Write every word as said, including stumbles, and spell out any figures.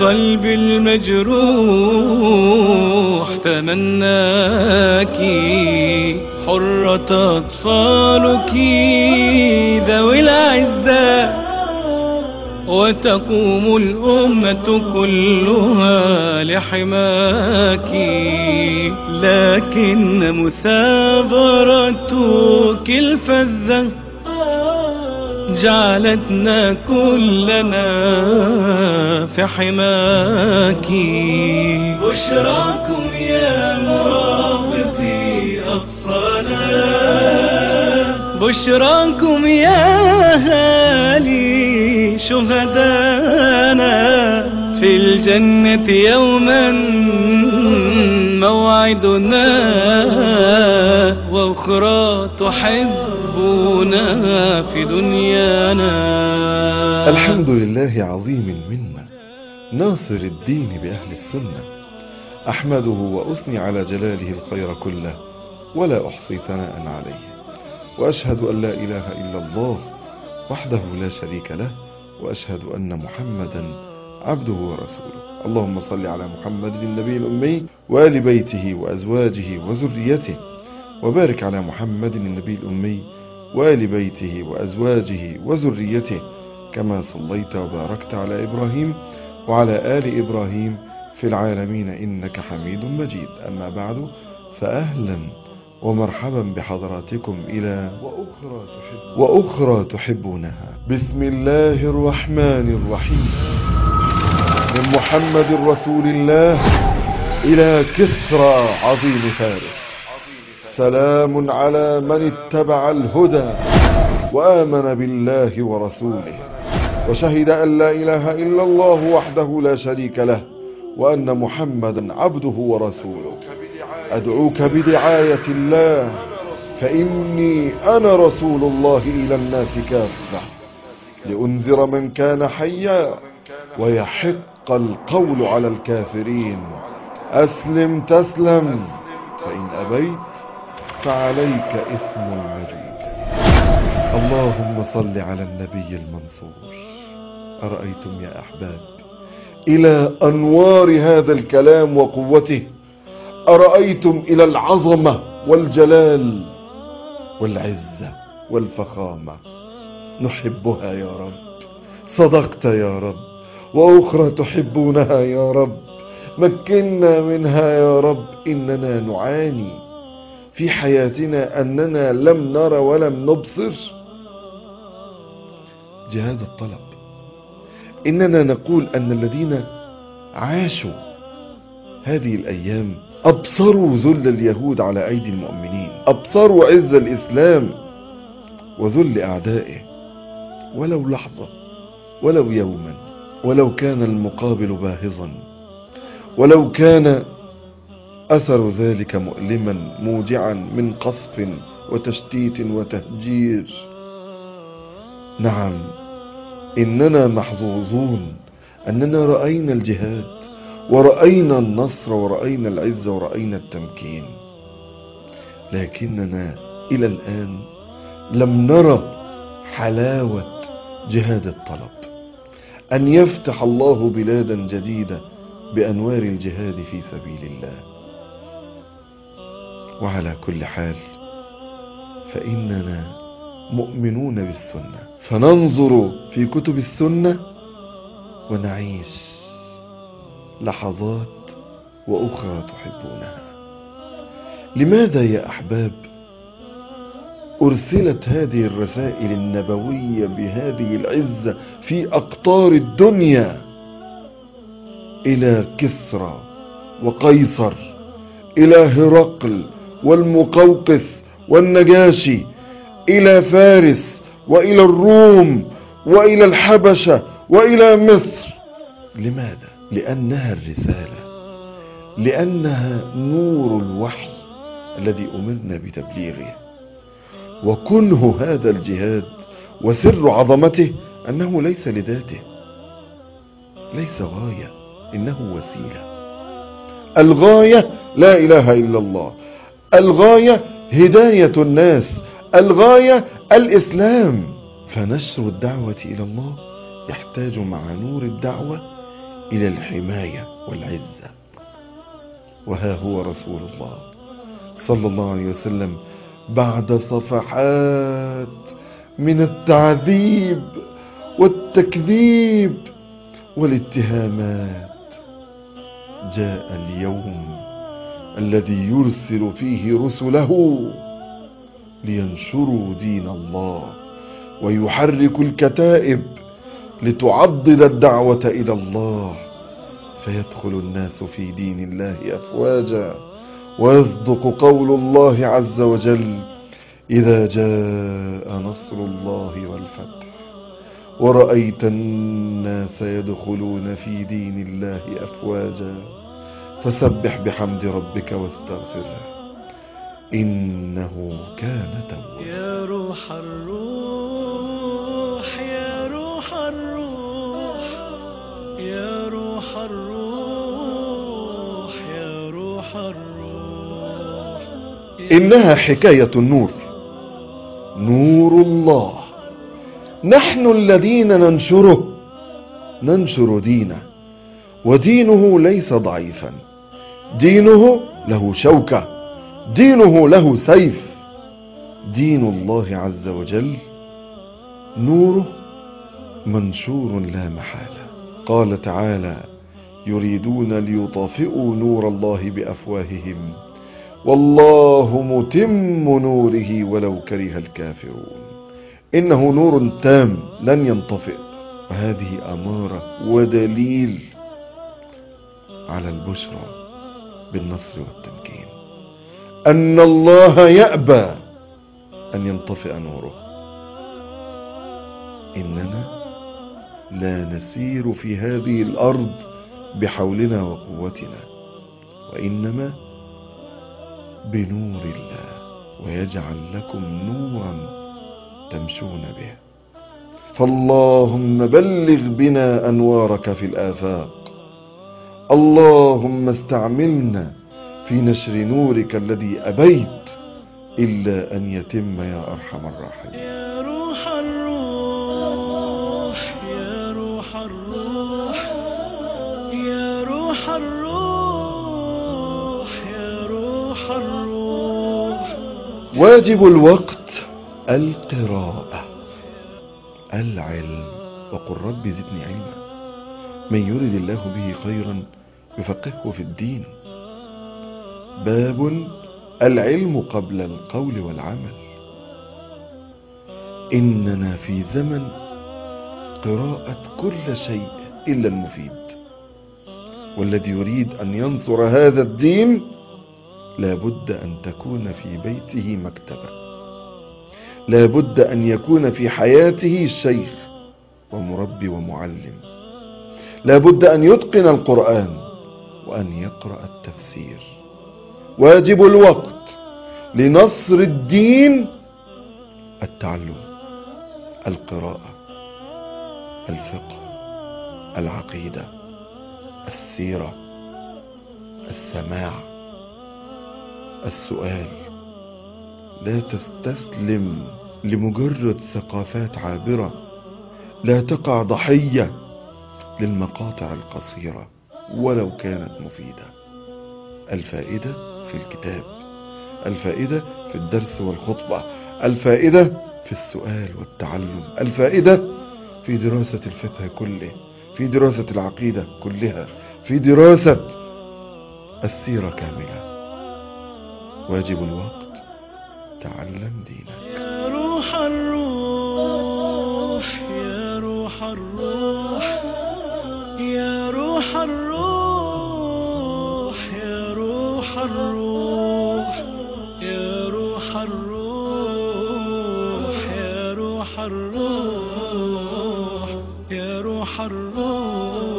قلبي المجروح تمناك، حرة أطفالك ذوي الأعزاء، وتقوم الأمة كلها لحماك. لكن مثابرتك الفذة جعلتنا كلنا في حماك. بشراكم يا مرابطي أقصانا، بشراكم يا أهالي شهدانا، في الجنة يوما موعدنا، وأخرى تحبونها في دنيانا. الحمد لله عظيم المنة ناصر الدين بأهل السنة، أحمده وأثني على جلاله الخير كله، ولا أحصي ثناء عليه، وأشهد أن لا إله إلا الله وحده لا شريك له، وأشهد أن محمدا عبده ورسوله. اللهم صل على محمد النبي الأمي وآل بيته وأزواجه وذريته، وبارك على محمد النبي الأمي وآل بيته وأزواجه وذريته، كما صليت وباركت على إبراهيم وعلى آل إبراهيم في العالمين إنك حميد مجيد. أما بعد، فأهلا ومرحبا بحضراتكم إلى وأخرى, تحب وأخرى تحبونها. بسم الله الرحمن الرحيم. من محمد رسول الله إلى كسرى عظيم فارس، سلام على من اتبع الهدى وآمن بالله ورسوله، وشهد أن لا إله إلا الله وحده لا شريك له، وأن محمدا عبده ورسوله. أدعوك بدعاية الله، فإني أنا رسول الله إلى الناس كافة، لأنذر من كان حيا ويحق القول على الكافرين. أسلم تسلم، فإن أبيت فعليك إثم المجيد. اللهم صل على النبي المنصور. أرأيتم يا أحباب إلى أنوار هذا الكلام وقوته؟ أرأيتم إلى العظمة والجلال والعزة والفخامة؟ نحبها يا رب، صدقت يا رب، وأخرى تحبونها يا رب، مكنا منها يا رب. إننا نعاني في حياتنا أننا لم نرى ولم نبصر جهاد الطلب. إننا نقول أن الذين عاشوا هذه الأيام أبصروا ذل اليهود على أيدي المؤمنين، أبصروا عز الإسلام وذل أعدائه، ولو لحظة، ولو يوما، ولو كان المقابل باهظا، ولو كان أثر ذلك مؤلما موجعا من قصف وتشتيت وتهجير. نعم، إننا محظوظون أننا رأينا الجهاد، ورأينا النصر، ورأينا العزة، ورأينا التمكين، لكننا إلى الآن لم نرى حلاوة جهاد الطلب، أن يفتح الله بلادا جديدة بأنوار الجهاد في سبيل الله. وعلى كل حال فإننا مؤمنون بالسنة، فننظر في كتب السنة ونعيش لحظات وأخرى تحبونها. لماذا يا أحباب أرسلت هذه الرسائل النبوية بهذه العزة في أقطار الدنيا إلى كسرى وقيصر، إلى هرقل والمقوقس والنجاشي، إلى فارس وإلى الروم وإلى الحبشة وإلى مصر؟ لماذا؟ لأنها الرسالة، لأنها نور الوحي الذي أمرنا بتبليغه. وكنه هذا الجهاد وسر عظمته أنه ليس لذاته، ليس غاية، إنه وسيلة. الغاية لا إله إلا الله، الغاية هداية الناس، الغاية الإسلام. فنشر الدعوة إلى الله يحتاج مع نور الدعوة إلى الحماية والعزة. وها هو رسول الله صلى الله عليه وسلم بعد صفحات من التعذيب والتكذيب والاتهامات جاء اليوم الذي يرسل فيه رسله لينشروا دين الله ويحرك الكتائب لتعضد الدعوة إلى الله، فيدخل الناس في دين الله أفواجا، ويصدق قول الله عز وجل: إذا جاء نصر الله والفتح ورأيت الناس يدخلون في دين الله أفواجا فسبح بحمد ربك واستغفره إنه كان توابا. يا روح الروح يا روح الروح يا روح الروح يا روح الروح. إنها حكاية النور، نور الله، نحن الذين ننشره، ننشر دينه، ودينه ليس ضعيفا، دينه له شوكة، دينه له سيف. دين الله عز وجل نوره منشور لا محالة. قال تعالى: يريدون ليطفئوا نور الله بأفواههم والله متم نوره ولو كره الكافرون. إنه نور تام لن ينطفئ، وهذه أمارة ودليل على البشرى بالنصر والتمكين، أن الله يأبى أن ينطفئ نوره. إننا لا نسير في هذه الأرض بحولنا وقوتنا، وإنما بنور الله، ويجعل لكم نورا تمشون به. فاللهم بلغ بنا أنوارك في الآفاق، اللهم استعملنا في نشر نورك الذي أبيت إلا أن يتم يا أرحم الراحمين. يا روح الروح يا روح الروح يا روح الروح يا روح الروح. واجب الوقت القراءة، العلم، وقل رب زدني علما. من يرد الله به خيرا يفقهه في الدين. باب العلم قبل القول والعمل. إننا في زمن قراءة كل شيء إلا المفيد، والذي يريد أن ينصر هذا الدين لابد أن تكون في بيته مكتبة، لابد أن يكون في حياته شيخ ومربي ومعلم، لابد أن يتقن القرآن وأن يقرأ التفسير. واجب الوقت لنصر الدين التعلم، القراءة، الفقه، العقيدة، السيرة، السماع، السؤال. لا تستسلم لمجرد ثقافات عابرة، لا تقع ضحية للمقاطع القصيرة ولو كانت مفيدة. الفائدة في الكتاب، الفائدة في الدرس والخطبة، الفائدة في السؤال والتعلم، الفائدة في دراسة الفقه كله، في دراسة العقيدة كلها، في دراسة السيرة كاملة. واجب الوقت تعلم دينك. يا روح الروح يا روح الروح يا روح الروح يا روح الروح يا روح الروح يا روح الروح يا روح الروح